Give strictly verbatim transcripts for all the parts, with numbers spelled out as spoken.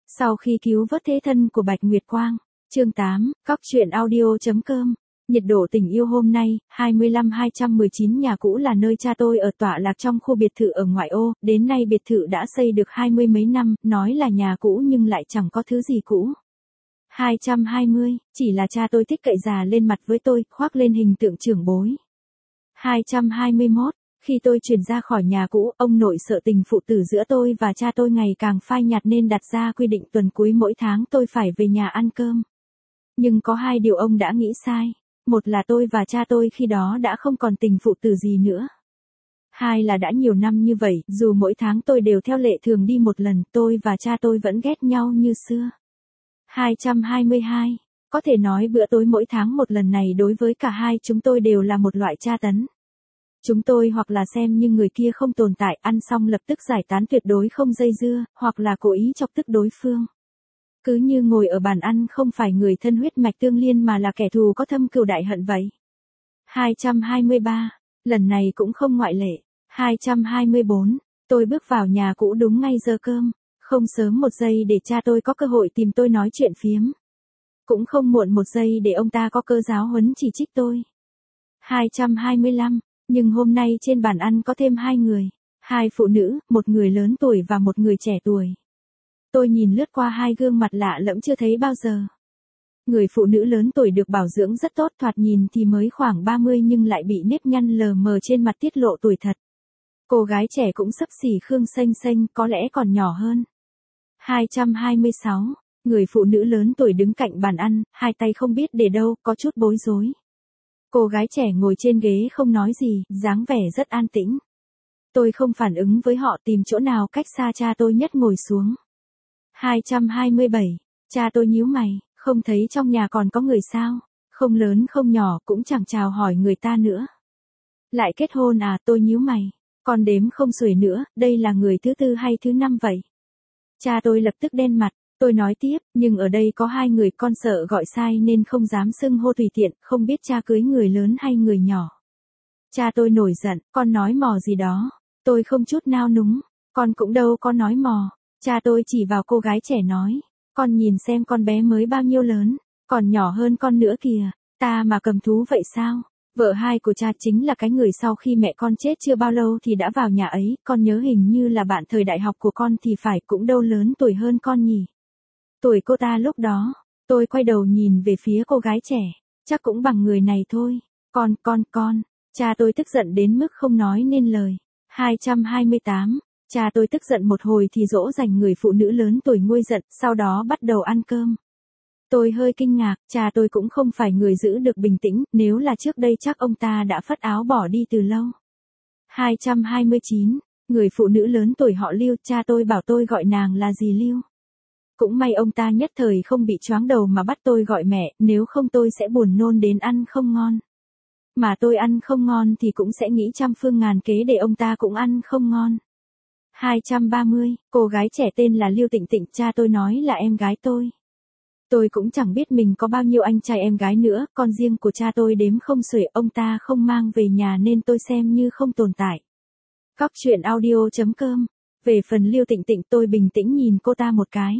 Sau khi cứu vớt thế thân của Bạch Nguyệt Quang, chương tám, cóc truyện audio.com. Nhiệt độ tình yêu hôm nay, hai mươi lăm hai trăm mười chín nhà cũ là nơi cha tôi ở tọa lạc trong khu biệt thự ở ngoại ô, đến nay biệt thự đã xây được hai mươi mấy năm, nói là nhà cũ nhưng lại chẳng có thứ gì cũ. hai trăm hai mươi, chỉ là cha tôi thích cậy già lên mặt với tôi, khoác lên hình tượng trưởng bối. hai trăm hai mươi mốt, khi tôi chuyển ra khỏi nhà cũ, ông nội sợ tình phụ tử giữa tôi và cha tôi ngày càng phai nhạt nên đặt ra quy định tuần cuối mỗi tháng tôi phải về nhà ăn cơm. Nhưng có hai điều ông đã nghĩ sai. Một là tôi và cha tôi khi đó đã không còn tình phụ tử gì nữa. Hai là đã nhiều năm như vậy, dù mỗi tháng tôi đều theo lệ thường đi một lần, tôi và cha tôi vẫn ghét nhau như xưa. hai trăm hai mươi hai, có thể nói bữa tối mỗi tháng một lần này đối với cả hai chúng tôi đều là một loại tra tấn. Chúng tôi hoặc là xem như người kia không tồn tại, ăn xong lập tức giải tán tuyệt đối không dây dưa, hoặc là cố ý chọc tức đối phương. Cứ như ngồi ở bàn ăn không phải người thân huyết mạch tương liên mà là kẻ thù có thâm cừu đại hận vậy. hai trăm hai mươi ba, lần này cũng không ngoại lệ. hai trăm hai mươi bốn, tôi bước vào nhà cũ đúng ngay giờ cơm, không sớm một giây để cha tôi có cơ hội tìm tôi nói chuyện phiếm. Cũng không muộn một giây để ông ta có cơ giáo huấn chỉ trích tôi. hai trăm hai mươi lăm, nhưng hôm nay trên bàn ăn có thêm hai người, hai phụ nữ, một người lớn tuổi và một người trẻ tuổi. Tôi nhìn lướt qua hai gương mặt lạ lẫm chưa thấy bao giờ. Người phụ nữ lớn tuổi được bảo dưỡng rất tốt, thoạt nhìn thì mới khoảng ba mươi nhưng lại bị nếp nhăn lờ mờ trên mặt tiết lộ tuổi thật. Cô gái trẻ cũng xấp xỉ Khương Xanh Xanh, có lẽ còn nhỏ hơn. hai trăm hai mươi sáu, người phụ nữ lớn tuổi đứng cạnh bàn ăn, hai tay không biết để đâu, có chút bối rối. Cô gái trẻ ngồi trên ghế không nói gì, dáng vẻ rất an tĩnh. Tôi không phản ứng với họ, tìm chỗ nào cách xa cha tôi nhất ngồi xuống. hai trăm hai mươi bảy, cha tôi nhíu mày, không thấy trong nhà còn có người sao, không lớn không nhỏ cũng chẳng chào hỏi người ta nữa. Lại kết hôn à, tôi nhíu mày, con đếm không xuể nữa, đây là người thứ tư hay thứ năm vậy? Cha tôi lập tức đen mặt, tôi nói tiếp, nhưng ở đây có hai người, con sợ gọi sai nên không dám xưng hô tùy tiện, không biết cha cưới người lớn hay người nhỏ. Cha tôi nổi giận, con nói mò gì đó, tôi không chút nao núng, con cũng đâu có nói mò. Cha tôi chỉ vào cô gái trẻ nói, con nhìn xem con bé mới bao nhiêu lớn, còn nhỏ hơn con nữa kìa, ta mà cầm thú vậy sao? Vợ hai của cha chính là cái người sau khi mẹ con chết chưa bao lâu thì đã vào nhà ấy, con nhớ hình như là bạn thời đại học của con thì phải, cũng đâu lớn tuổi hơn con nhỉ. Tuổi cô ta lúc đó, tôi quay đầu nhìn về phía cô gái trẻ, chắc cũng bằng người này thôi, con, con, con, cha tôi tức giận đến mức không nói nên lời. hai trăm hai mươi tám, cha tôi tức giận một hồi thì dỗ dành người phụ nữ lớn tuổi nguôi giận, sau đó bắt đầu ăn cơm. Tôi hơi kinh ngạc, cha tôi cũng không phải người giữ được bình tĩnh, nếu là trước đây chắc ông ta đã phất áo bỏ đi từ lâu. hai trăm hai mươi chín, người phụ nữ lớn tuổi họ Lưu, cha tôi bảo tôi gọi nàng là dì Lưu. Cũng may ông ta nhất thời không bị choáng đầu mà bắt tôi gọi mẹ, nếu không tôi sẽ buồn nôn đến ăn không ngon. Mà tôi ăn không ngon thì cũng sẽ nghĩ trăm phương ngàn kế để ông ta cũng ăn không ngon. hai trăm ba mươi, cô gái trẻ tên là Lưu Tịnh Tịnh, cha tôi nói là em gái tôi. Tôi cũng chẳng biết mình có bao nhiêu anh trai em gái nữa, con riêng của cha tôi đếm không xuể, ông ta không mang về nhà nên tôi xem như không tồn tại. Cóc truyện audio.com. Về phần Lưu Tịnh Tịnh tôi bình tĩnh nhìn cô ta một cái.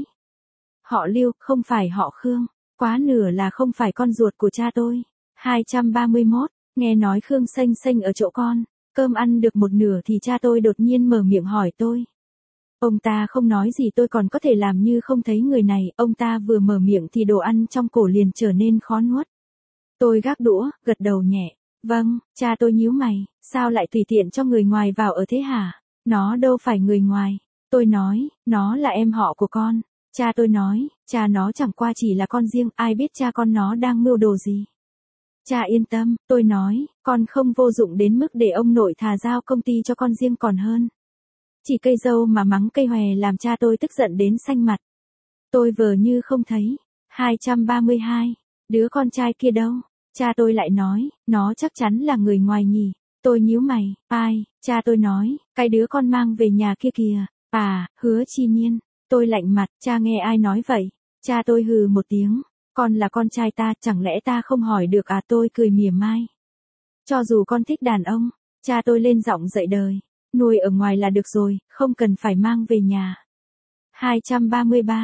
Họ Lưu, không phải họ Khương, quá nửa là không phải con ruột của cha tôi. hai trăm ba mươi mốt, nghe nói Khương Xanh Xanh ở chỗ con. Cơm ăn được một nửa thì cha tôi đột nhiên mở miệng hỏi tôi. Ông ta không nói gì tôi còn có thể làm như không thấy người này, ông ta vừa mở miệng thì đồ ăn trong cổ liền trở nên khó nuốt. Tôi gác đũa, gật đầu nhẹ. Vâng, cha tôi nhíu mày, sao lại tùy tiện cho người ngoài vào ở thế hả? Nó đâu phải người ngoài. Tôi nói, nó là em họ của con. Cha tôi nói, cha nó chẳng qua chỉ là con riêng, ai biết cha con nó đang mưu đồ gì. Cha yên tâm, tôi nói, con không vô dụng đến mức để ông nội thà giao công ty cho con riêng còn hơn. Chỉ cây dâu mà mắng cây hòe làm cha tôi tức giận đến xanh mặt. Tôi vờ như không thấy. hai trăm ba mươi hai, đứa con trai kia đâu? Cha tôi lại nói, nó chắc chắn là người ngoài nhỉ. Tôi nhíu mày, ai? Cha tôi nói, cái đứa con mang về nhà kia kìa. À, Hứa Chi Nhiên. Tôi lạnh mặt, cha nghe ai nói vậy? Cha tôi hừ một tiếng, con là con trai ta, chẳng lẽ ta không hỏi được à? Tôi cười mỉa mai. Cho dù con thích đàn ông, cha tôi lên giọng dạy đời, nuôi ở ngoài là được rồi, không cần phải mang về nhà. hai trăm ba mươi ba,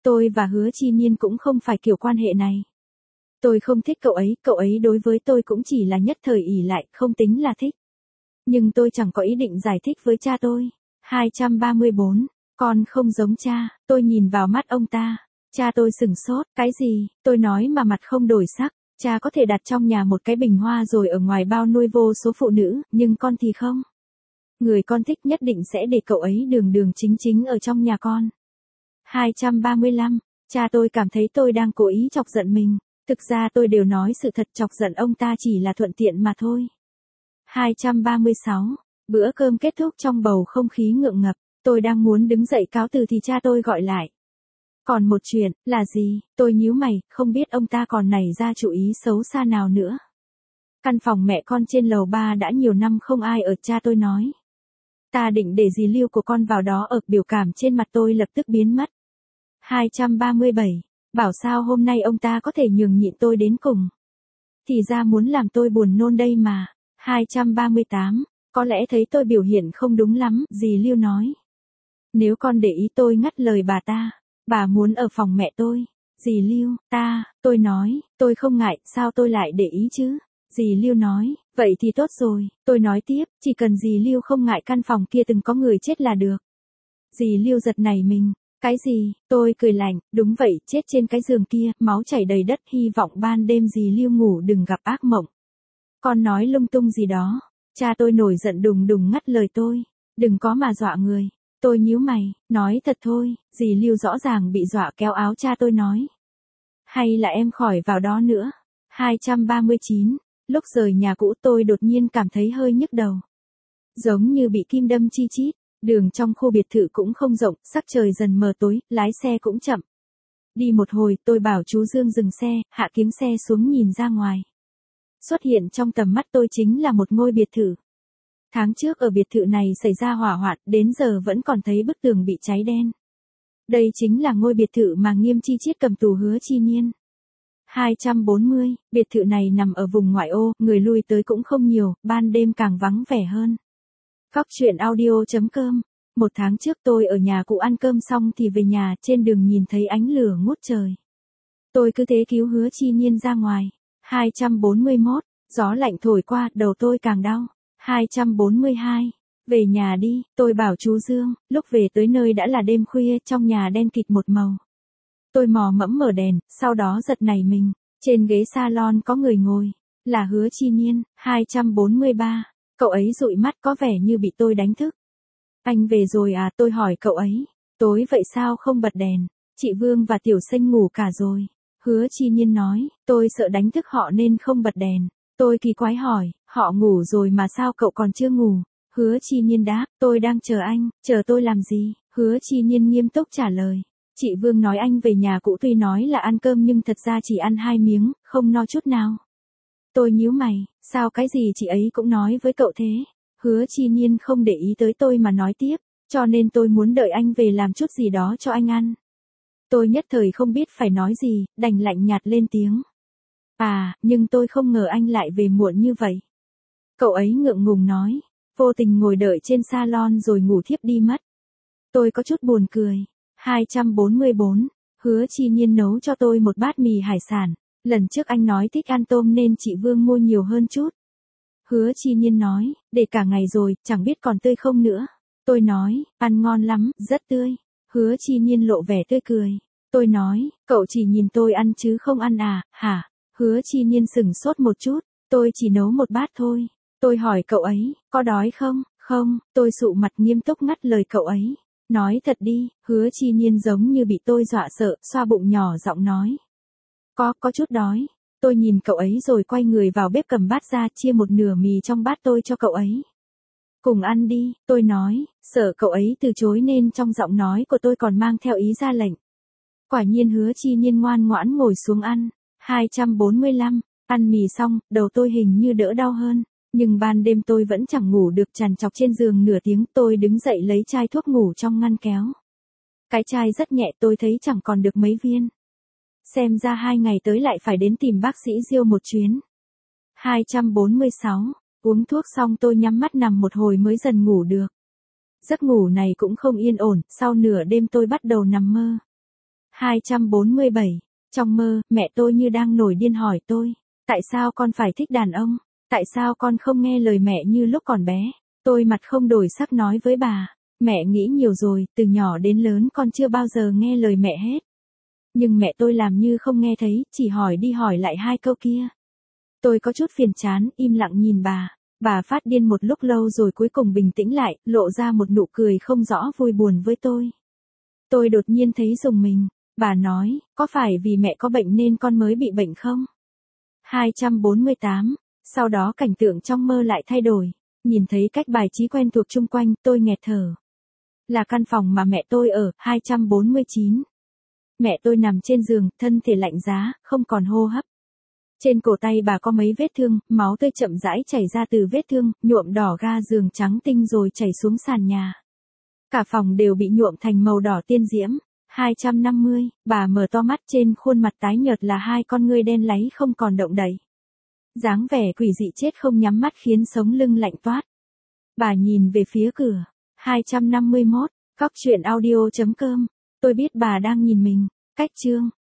Tôi và Hứa Chi Niên cũng không phải kiểu quan hệ này. Tôi không thích cậu ấy, cậu ấy đối với tôi cũng chỉ là nhất thời ỷ lại, không tính là thích. Nhưng tôi chẳng có ý định giải thích với cha tôi. hai trăm ba mươi bốn. Con không giống cha, tôi nhìn vào mắt ông ta. Cha tôi sửng sốt, cái gì, tôi nói mà mặt không đổi sắc. Cha có thể đặt trong nhà một cái bình hoa rồi ở ngoài bao nuôi vô số phụ nữ, nhưng con thì không. Người con thích nhất định sẽ để cậu ấy đường đường chính chính ở trong nhà con. hai trăm ba mươi lăm. Cha tôi cảm thấy tôi đang cố ý chọc giận mình. Thực ra tôi đều nói sự thật, chọc giận ông ta chỉ là thuận tiện mà thôi. hai trăm ba mươi sáu. Bữa cơm kết thúc trong bầu không khí ngượng ngập. Tôi đang muốn đứng dậy cáo từ thì cha tôi gọi lại. Còn một chuyện, là gì? Tôi nhíu mày, không biết ông ta còn nảy ra chủ ý xấu xa nào nữa. Căn phòng mẹ con trên lầu ba đã nhiều năm không ai ở, cha tôi nói. Ta định để dì Lưu của con vào đó ở, biểu cảm trên mặt tôi lập tức biến mất. hai trăm ba mươi bảy. Bảo sao hôm nay ông ta có thể nhường nhịn tôi đến cùng. Thì ra muốn làm tôi buồn nôn đây mà. hai trăm ba mươi tám. Có lẽ thấy tôi biểu hiện không đúng lắm, dì Lưu nói. Nếu con để ý tôi ngắt lời bà ta. Bà muốn ở phòng mẹ tôi. Dì Lưu, ta, tôi nói, tôi không ngại, sao tôi lại để ý chứ? Dì Lưu nói, vậy thì tốt rồi, tôi nói tiếp, chỉ cần dì Lưu không ngại căn phòng kia từng có người chết là được. Dì Lưu giật nảy mình, cái gì, tôi cười lạnh, đúng vậy, chết trên cái giường kia, máu chảy đầy đất, hy vọng ban đêm dì Lưu ngủ đừng gặp ác mộng. Con nói lung tung gì đó, cha tôi nổi giận đùng đùng ngắt lời tôi, đừng có mà dọa người. Tôi nhíu mày, nói thật thôi, dì Lưu rõ ràng bị dọa, kéo áo cha tôi nói. Hay là em khỏi vào đó nữa. hai trăm ba mươi chín. Lúc rời nhà cũ tôi đột nhiên cảm thấy hơi nhức đầu. Giống như bị kim đâm chi chít, đường trong khu biệt thự cũng không rộng, sắc trời dần mờ tối, lái xe cũng chậm. Đi một hồi tôi bảo chú Dương dừng xe, hạ kiếng xe xuống nhìn ra ngoài. Xuất hiện trong tầm mắt tôi chính là một ngôi biệt thự. Tháng trước ở biệt thự này xảy ra hỏa hoạn, đến giờ vẫn còn thấy bức tường bị cháy đen. Đây chính là ngôi biệt thự mà Nghiêm Chi Chiết cầm tù Hứa Chi Niên. hai trăm bốn mươi, biệt thự này nằm ở vùng ngoại ô, người lui tới cũng không nhiều, ban đêm càng vắng vẻ hơn. Cóc truyện audio chấm com. Một tháng trước tôi ở nhà cụ ăn cơm xong thì về nhà, trên đường nhìn thấy ánh lửa ngút trời. Tôi cứ thế cứu Hứa Chi Niên ra ngoài. hai trăm bốn mươi mốt, gió lạnh thổi qua, đầu tôi càng đau. hai trăm bốn mươi hai. Về nhà đi, tôi bảo chú Dương, lúc về tới nơi đã là đêm khuya, trong nhà đen kịt một màu. Tôi mò mẫm mở đèn, sau đó giật nảy mình, trên ghế salon có người ngồi, là Hứa Chi Niên. hai trăm bốn mươi ba. Cậu ấy dụi mắt có vẻ như bị tôi đánh thức. Anh về rồi à, tôi hỏi cậu ấy, tối vậy sao không bật đèn, chị Vương và Tiểu Sinh ngủ cả rồi. Hứa Chi Niên nói, tôi sợ đánh thức họ nên không bật đèn. Tôi kỳ quái hỏi, họ ngủ rồi mà sao cậu còn chưa ngủ? Hứa Chi Niên đáp, tôi đang chờ anh, chờ tôi làm gì? Hứa Chi Niên nghiêm túc trả lời. Chị Vương nói anh về nhà cũ tuy nói là ăn cơm nhưng thật ra chỉ ăn hai miếng, không no chút nào. Tôi nhíu mày, sao cái gì chị ấy cũng nói với cậu thế? Hứa Chi Niên không để ý tới tôi mà nói tiếp, cho nên tôi muốn đợi anh về làm chút gì đó cho anh ăn. Tôi nhất thời không biết phải nói gì, đành lạnh nhạt lên tiếng. À, nhưng tôi không ngờ anh lại về muộn như vậy. Cậu ấy ngượng ngùng nói, vô tình ngồi đợi trên salon rồi ngủ thiếp đi mất. Tôi có chút buồn cười. hai trăm bốn mươi bốn, Hứa Chi Niên nấu cho tôi một bát mì hải sản. Lần trước anh nói thích ăn tôm nên chị Vương mua nhiều hơn chút. Hứa Chi Niên nói, để cả ngày rồi, chẳng biết còn tươi không nữa. Tôi nói, ăn ngon lắm, rất tươi. Hứa Chi Niên lộ vẻ tươi cười. Tôi nói, cậu chỉ nhìn tôi ăn chứ không ăn à, hả? Hứa Chi Niên sửng sốt một chút, tôi chỉ nấu một bát thôi. Tôi hỏi cậu ấy, có đói không? Không, tôi sụ mặt nghiêm túc ngắt lời cậu ấy. Nói thật đi, Hứa Chi Niên giống như bị tôi dọa sợ, xoa bụng nhỏ giọng nói. Có, có chút đói. Tôi nhìn cậu ấy rồi quay người vào bếp cầm bát ra, chia một nửa mì trong bát tôi cho cậu ấy. Cùng ăn đi, tôi nói, sợ cậu ấy từ chối nên trong giọng nói của tôi còn mang theo ý ra lệnh. Quả nhiên Hứa Chi Niên ngoan ngoãn ngồi xuống ăn. hai trăm bốn mươi lăm, ăn mì xong, đầu tôi hình như đỡ đau hơn. Nhưng ban đêm tôi vẫn chẳng ngủ được, trằn trọc trên giường nửa tiếng, tôi đứng dậy lấy chai thuốc ngủ trong ngăn kéo. Cái chai rất nhẹ, tôi thấy chẳng còn được mấy viên. Xem ra hai ngày tới lại phải đến tìm bác sĩ Diêu một chuyến. hai trăm bốn mươi sáu, uống thuốc xong tôi nhắm mắt nằm một hồi mới dần ngủ được. Giấc ngủ này cũng không yên ổn, sau nửa đêm tôi bắt đầu nằm mơ. hai trăm bốn mươi bảy. Trong mơ, mẹ tôi như đang nổi điên hỏi tôi, tại sao con phải thích đàn ông? Tại sao con không nghe lời mẹ như lúc còn bé? Tôi mặt không đổi sắc nói với bà, mẹ nghĩ nhiều rồi, từ nhỏ đến lớn con chưa bao giờ nghe lời mẹ hết. Nhưng mẹ tôi làm như không nghe thấy, chỉ hỏi đi hỏi lại hai câu kia. Tôi có chút phiền chán, im lặng nhìn bà. Bà phát điên một lúc lâu rồi cuối cùng bình tĩnh lại, lộ ra một nụ cười không rõ vui buồn với tôi. Tôi đột nhiên thấy rùng mình. Bà nói, có phải vì mẹ có bệnh nên con mới bị bệnh không? hai trăm bốn mươi tám. Sau đó cảnh tượng trong mơ lại thay đổi. Nhìn thấy cách bài trí quen thuộc chung quanh, tôi nghẹt thở. Là căn phòng mà mẹ tôi ở, hai trăm bốn mươi chín. Mẹ tôi nằm trên giường, thân thể lạnh giá, không còn hô hấp. Trên cổ tay bà có mấy vết thương, máu tươi chậm rãi chảy ra từ vết thương, nhuộm đỏ ga giường trắng tinh rồi chảy xuống sàn nhà. Cả phòng đều bị nhuộm thành màu đỏ tiên diễm. hai trăm năm mươi, bà mở to mắt, trên khuôn mặt tái nhợt là hai con ngươi đen láy không còn động đậy. Dáng vẻ quỷ dị chết không nhắm mắt khiến sống lưng lạnh toát. Bà nhìn về phía cửa. hai trăm năm mươi mốt, góc truyện audio chấm com. Tôi biết bà đang nhìn mình. Cách chương